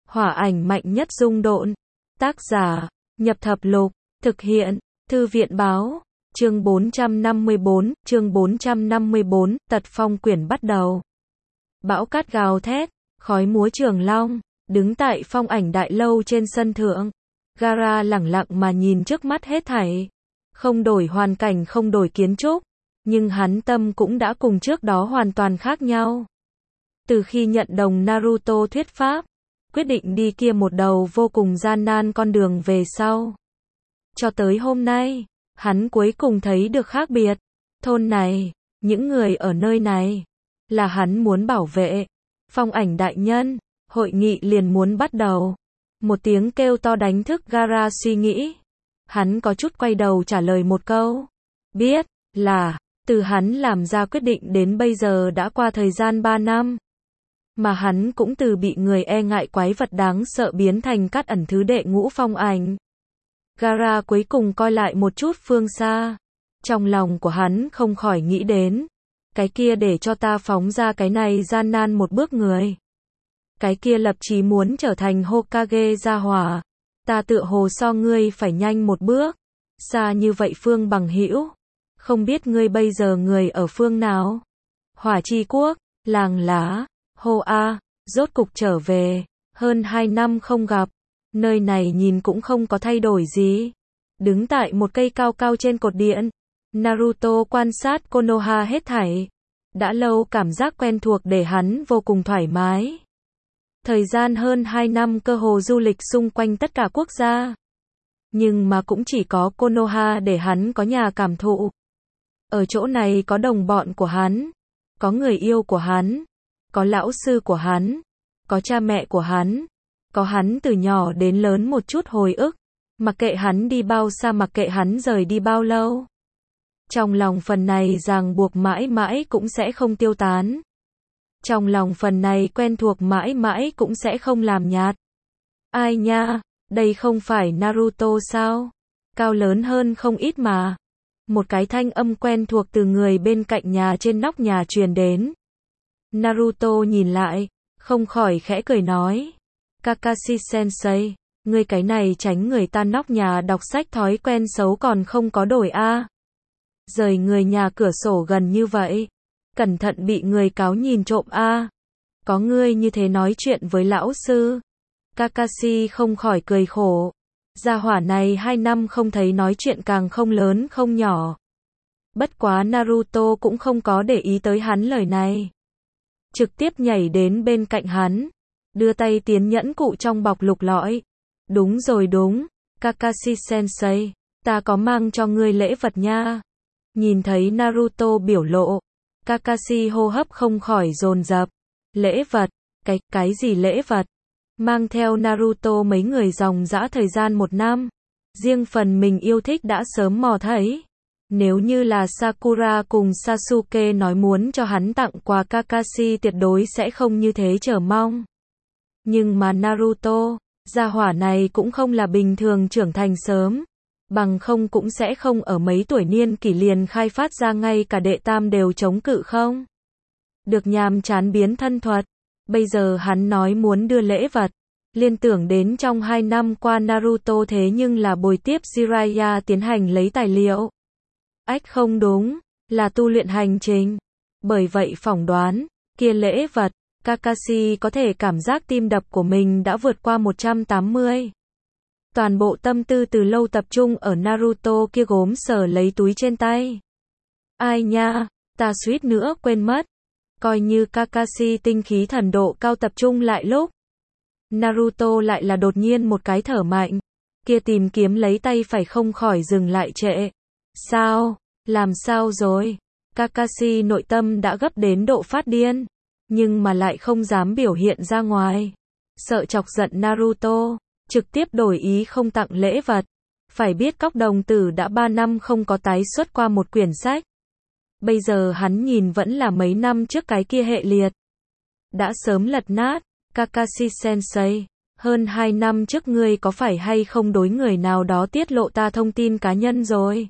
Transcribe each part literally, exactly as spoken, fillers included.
Hỏa ảnh mạnh nhất dung độn. Tác giả, Nhập Thập Lục. Thực hiện, Thư viện báo. Chương bốn trăm năm mươi bốn, chương bốn trăm năm mươi bốn, Tật Phong Quyển bắt đầu. Bão cát gào thét, khói múa trường long, đứng tại phong ảnh đại lâu trên sân thượng. Gaara lẳng lặng mà nhìn trước mắt hết thảy. Không đổi hoàn cảnh, không đổi kiến trúc, nhưng hắn tâm cũng đã cùng trước đó hoàn toàn khác nhau. Từ khi nhận đồng Naruto thuyết pháp, quyết định đi kia một đầu vô cùng gian nan con đường về sau. Cho tới hôm nay, hắn cuối cùng thấy được khác biệt. Thôn này, những người ở nơi này, là hắn muốn bảo vệ. Phong ảnh đại nhân, hội nghị liền muốn bắt đầu. Một tiếng kêu to đánh thức Gaara suy nghĩ. Hắn có chút quay đầu trả lời một câu. Biết, là, từ hắn làm ra quyết định đến bây giờ đã qua thời gian ba năm. Mà hắn cũng từ bị người e ngại quái vật đáng sợ biến thành cát ẩn thứ đệ ngũ phong ảnh. Gaara cuối cùng coi lại một chút phương xa. Trong lòng của hắn không khỏi nghĩ đến. Cái kia để cho ta phóng ra cái này gian nan một bước người. Cái kia lập chí muốn trở thành Hokage gia hỏa. Ta tựa hồ so ngươi phải nhanh một bước. Xa như vậy Phương bằng hữu. Không biết ngươi bây giờ người ở phương nào? Hỏa Chi Quốc, làng lá, hô a, rốt cục trở về. Hơn hai năm không gặp. Nơi này nhìn cũng không có thay đổi gì. Đứng tại một cây cao cao trên cột điện. Naruto quan sát Konoha hết thảy. Đã lâu cảm giác quen thuộc để hắn vô cùng thoải mái. Thời gian hơn hai năm cơ hồ du lịch xung quanh tất cả quốc gia. Nhưng mà cũng chỉ có Konoha để hắn có nhà cảm thụ. Ở chỗ này có đồng bọn của hắn. Có người yêu của hắn. Có lão sư của hắn. Có cha mẹ của hắn. Có hắn từ nhỏ đến lớn một chút hồi ức. Mặc kệ hắn đi bao xa, mặc kệ hắn rời đi bao lâu. Trong lòng phần này ràng buộc mãi mãi cũng sẽ không tiêu tán. Trong lòng phần này quen thuộc mãi mãi cũng sẽ không làm nhạt. Ai nha, đây không phải Naruto sao? Cao lớn hơn không ít mà. Một cái thanh âm quen thuộc từ người bên cạnh nhà trên nóc nhà truyền đến. Naruto nhìn lại, không khỏi khẽ cười nói. Kakashi Sensei, ngươi cái này tránh người ta nóc nhà đọc sách thói quen xấu còn không có đổi a. À. Rời người nhà cửa sổ gần như vậy. Cẩn thận bị người cáo nhìn trộm a. À. Có ngươi như thế nói chuyện với lão sư. Kakashi không khỏi cười khổ. Gia hỏa này hai năm không thấy nói chuyện càng không lớn không nhỏ. Bất quá Naruto cũng không có để ý tới hắn lời này. Trực tiếp nhảy đến bên cạnh hắn. Đưa tay tiến nhẫn cụ trong bọc lục lọi. Đúng rồi đúng, Kakashi Sensei, ta có mang cho ngươi lễ vật nha. Nhìn thấy Naruto biểu lộ, Kakashi hô hấp không khỏi dồn dập. Lễ vật, cái, cái gì lễ vật? Mang theo Naruto mấy người dòng dã thời gian một năm. Riêng phần mình yêu thích đã sớm mò thấy. Nếu như là Sakura cùng Sasuke nói muốn cho hắn tặng quà, Kakashi tuyệt đối sẽ không như thế chờ mong. Nhưng mà Naruto, gia hỏa này cũng không là bình thường trưởng thành sớm. Bằng không cũng sẽ không ở mấy tuổi niên kỷ liền khai phát ra ngay cả đệ tam đều chống cự không. Được nhàm chán biến thân thuật. Bây giờ hắn nói muốn đưa lễ vật. Liên tưởng đến trong hai năm qua Naruto thế nhưng là bồi tiếp Jiraiya tiến hành lấy tài liệu. Ách không đúng, là tu luyện hành trình. Bởi vậy phỏng đoán, kia lễ vật, Kakashi có thể cảm giác tim đập của mình đã vượt qua một trăm tám mươi. Toàn bộ tâm tư từ lâu tập trung ở Naruto kia gốm sờ lấy túi trên tay. Ai nha, ta suýt nữa quên mất. Coi như Kakashi tinh khí thần độ cao tập trung lại lúc. Naruto lại là đột nhiên một cái thở mạnh. Kia tìm kiếm lấy tay phải không khỏi dừng lại trệ. Sao? Làm sao rồi? Kakashi nội tâm đã gấp đến độ phát điên. Nhưng mà lại không dám biểu hiện ra ngoài. Sợ chọc giận Naruto. Trực tiếp đổi ý không tặng lễ vật. Phải biết Cóc Đồng Tử đã ba năm không có tái xuất qua một quyển sách. Bây giờ hắn nhìn vẫn là mấy năm trước cái kia hệ liệt. Đã sớm lật nát. Kakashi Sensei, hơn hai năm trước ngươi có phải hay không đối người nào đó tiết lộ ta thông tin cá nhân rồi?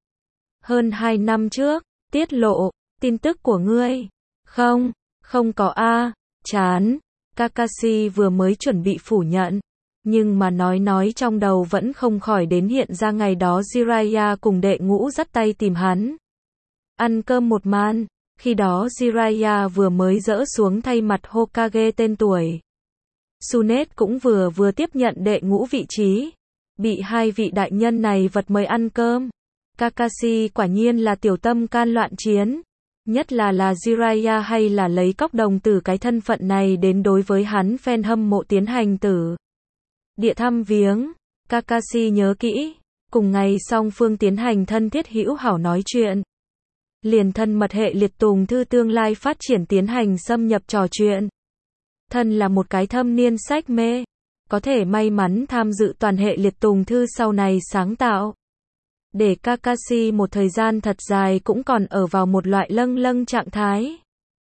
Hơn hai năm trước, tiết lộ tin tức của ngươi? Không, không có a. Chán. Kakashi vừa mới chuẩn bị phủ nhận, nhưng mà nói nói trong đầu vẫn không khỏi đến hiện ra ngày đó Jiraiya cùng đệ ngũ dắt tay tìm hắn. Ăn cơm một màn, khi đó Jiraiya vừa mới dỡ xuống thay mặt Hokage tên tuổi. Tsunade cũng vừa vừa tiếp nhận đệ ngũ vị trí, bị hai vị đại nhân này vật mời ăn cơm. Kakashi quả nhiên là tiểu tâm can loạn chiến, nhất là là Jiraiya hay là lấy cóc đồng tử cái thân phận này đến đối với hắn fan hâm mộ tiến hành tử địa thăm viếng. Kakashi nhớ kỹ, cùng ngày song phương tiến hành thân thiết hữu hảo nói chuyện. Liền thân mật hệ liệt tùng thư tương lai phát triển tiến hành xâm nhập trò chuyện. Thân là một cái thâm niên sách mê, có thể may mắn tham dự toàn hệ liệt tùng thư sau này sáng tạo. Để Kakashi một thời gian thật dài cũng còn ở vào một loại lâng lâng trạng thái.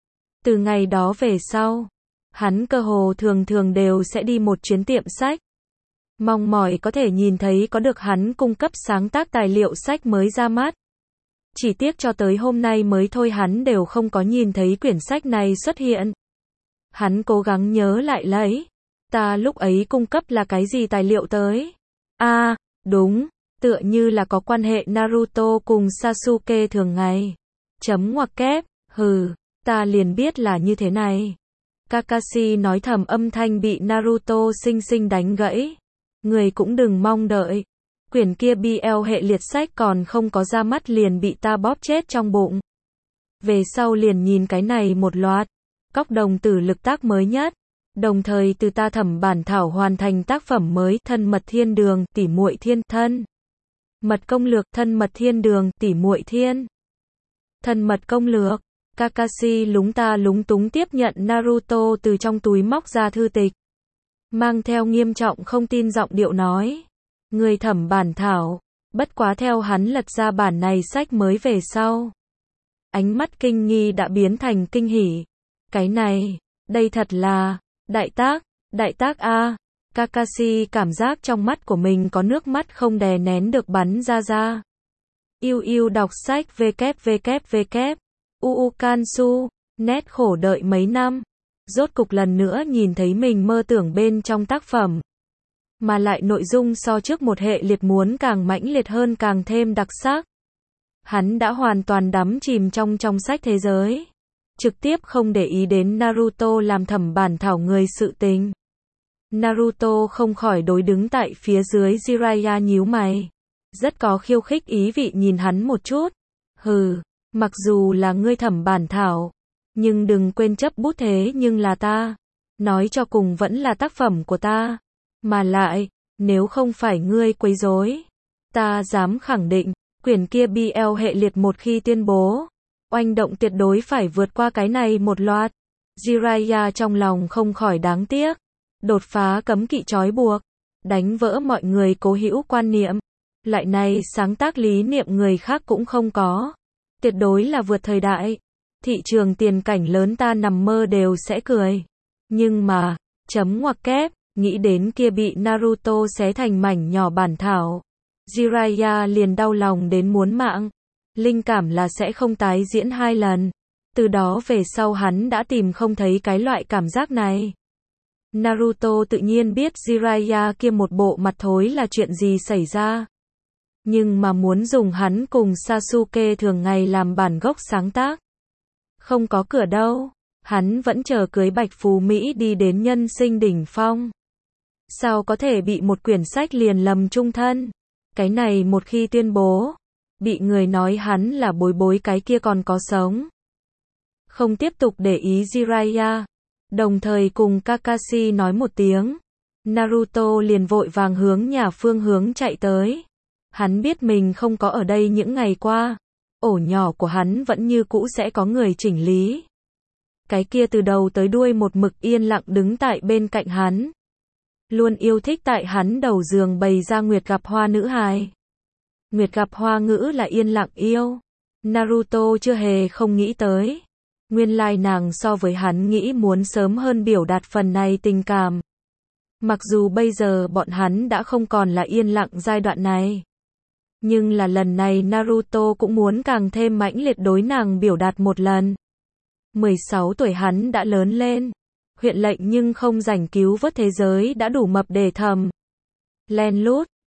Từ ngày đó về sau, hắn cơ hồ thường thường đều sẽ đi một chuyến tiệm sách. Mong mỏi có thể nhìn thấy có được hắn cung cấp sáng tác tài liệu sách mới ra mắt. Chỉ tiếc cho tới hôm nay mới thôi hắn đều không có nhìn thấy quyển sách này xuất hiện. Hắn cố gắng nhớ lại lấy, ta lúc ấy cung cấp là cái gì tài liệu tới? A, à, đúng, tựa như là có quan hệ Naruto cùng Sasuke thường ngày. Chấm ngoặc kép, hừ, ta liền biết là như thế này. Kakashi nói thầm, âm thanh bị Naruto xinh xinh đánh gãy. Người cũng đừng mong đợi. Quyển kia bê lờ hệ liệt sách còn không có ra mắt liền bị ta bóp chết trong bụng. Về sau liền nhìn cái này một loạt. Cóc đồng tử lực tác mới nhất. Đồng thời từ ta thẩm bản thảo hoàn thành tác phẩm mới Thân mật thiên đường, tỉ muội thiên thân. Mật công lược Thân mật thiên đường, tỉ muội thiên. Thân mật công lược. Kakashi lúng ta lúng túng tiếp nhận Naruto từ trong túi móc ra thư tịch. Mang theo nghiêm trọng không tin giọng điệu nói. Người thẩm bản thảo. Bất quá theo hắn lật ra bản này sách mới về sau. Ánh mắt kinh nghi đã biến thành kinh hỉ. Cái này, đây thật là, đại tác, đại tác a. Kakashi cảm giác trong mắt của mình có nước mắt không đè nén được bắn ra ra. Yêu yêu đọc sách www. Uu Kansu, nét khổ đợi mấy năm. Rốt cục lần nữa nhìn thấy mình mơ tưởng bên trong tác phẩm. Mà lại nội dung so trước một hệ liệt muốn càng mãnh liệt hơn, càng thêm đặc sắc. Hắn đã hoàn toàn đắm chìm trong trong sách thế giới. Trực tiếp không để ý đến Naruto làm thẩm bản thảo người sự tình. Naruto không khỏi đối đứng tại phía dưới Jiraiya nhíu mày. Rất có khiêu khích ý vị nhìn hắn một chút. Hừ, mặc dù là ngươi thẩm bản thảo, nhưng đừng quên chấp bút thế nhưng là ta. Nói cho cùng vẫn là tác phẩm của ta. Mà lại, nếu không phải ngươi quấy rối, ta dám khẳng định, quyển kia bê lờ hệ liệt một khi tuyên bố, oanh động tuyệt đối phải vượt qua cái này một loạt. Jiraiya trong lòng không khỏi đáng tiếc. Đột phá cấm kỵ trói buộc, đánh vỡ mọi người cố hữu quan niệm. Lại này sáng tác lý niệm người khác cũng không có. Tuyệt đối là vượt thời đại. Thị trường tiền cảnh lớn ta nằm mơ đều sẽ cười. Nhưng mà, chấm ngoặc kép, nghĩ đến kia bị Naruto xé thành mảnh nhỏ bản thảo. Jiraiya liền đau lòng đến muốn mạng. Linh cảm là sẽ không tái diễn hai lần. Từ đó về sau hắn đã tìm không thấy cái loại cảm giác này. Naruto tự nhiên biết Jiraiya kia một bộ mặt thối là chuyện gì xảy ra. Nhưng mà muốn dùng hắn cùng Sasuke thường ngày làm bản gốc sáng tác. Không có cửa đâu. Hắn vẫn chờ cưới Bạch Phú Mỹ đi đến nhân sinh đỉnh phong. Sao có thể bị một quyển sách liền lầm chung thân. Cái này một khi tuyên bố, bị người nói hắn là bối bối cái kia còn có sống. Không tiếp tục để ý Jiraiya. Đồng thời cùng Kakashi nói một tiếng. Naruto liền vội vàng hướng nhà phương hướng chạy tới. Hắn biết mình không có ở đây những ngày qua. Ổ nhỏ của hắn vẫn như cũ sẽ có người chỉnh lý. Cái kia từ đầu tới đuôi một mực yên lặng đứng tại bên cạnh hắn. Luôn yêu thích tại hắn đầu giường bày ra Nguyệt gặp hoa nữ hài. Nguyệt gặp hoa ngữ là yên lặng yêu. Naruto chưa hề không nghĩ tới. Nguyên lai nàng so với hắn nghĩ muốn sớm hơn biểu đạt phần này tình cảm. Mặc dù bây giờ bọn hắn đã không còn là yên lặng giai đoạn này. Nhưng là lần này Naruto cũng muốn càng thêm mãnh liệt đối nàng biểu đạt một lần. mười sáu tuổi hắn đã lớn lên. huyện lệnh nhưng không rảnh cứu vớt thế giới đã đủ mập để thầm. Len lút,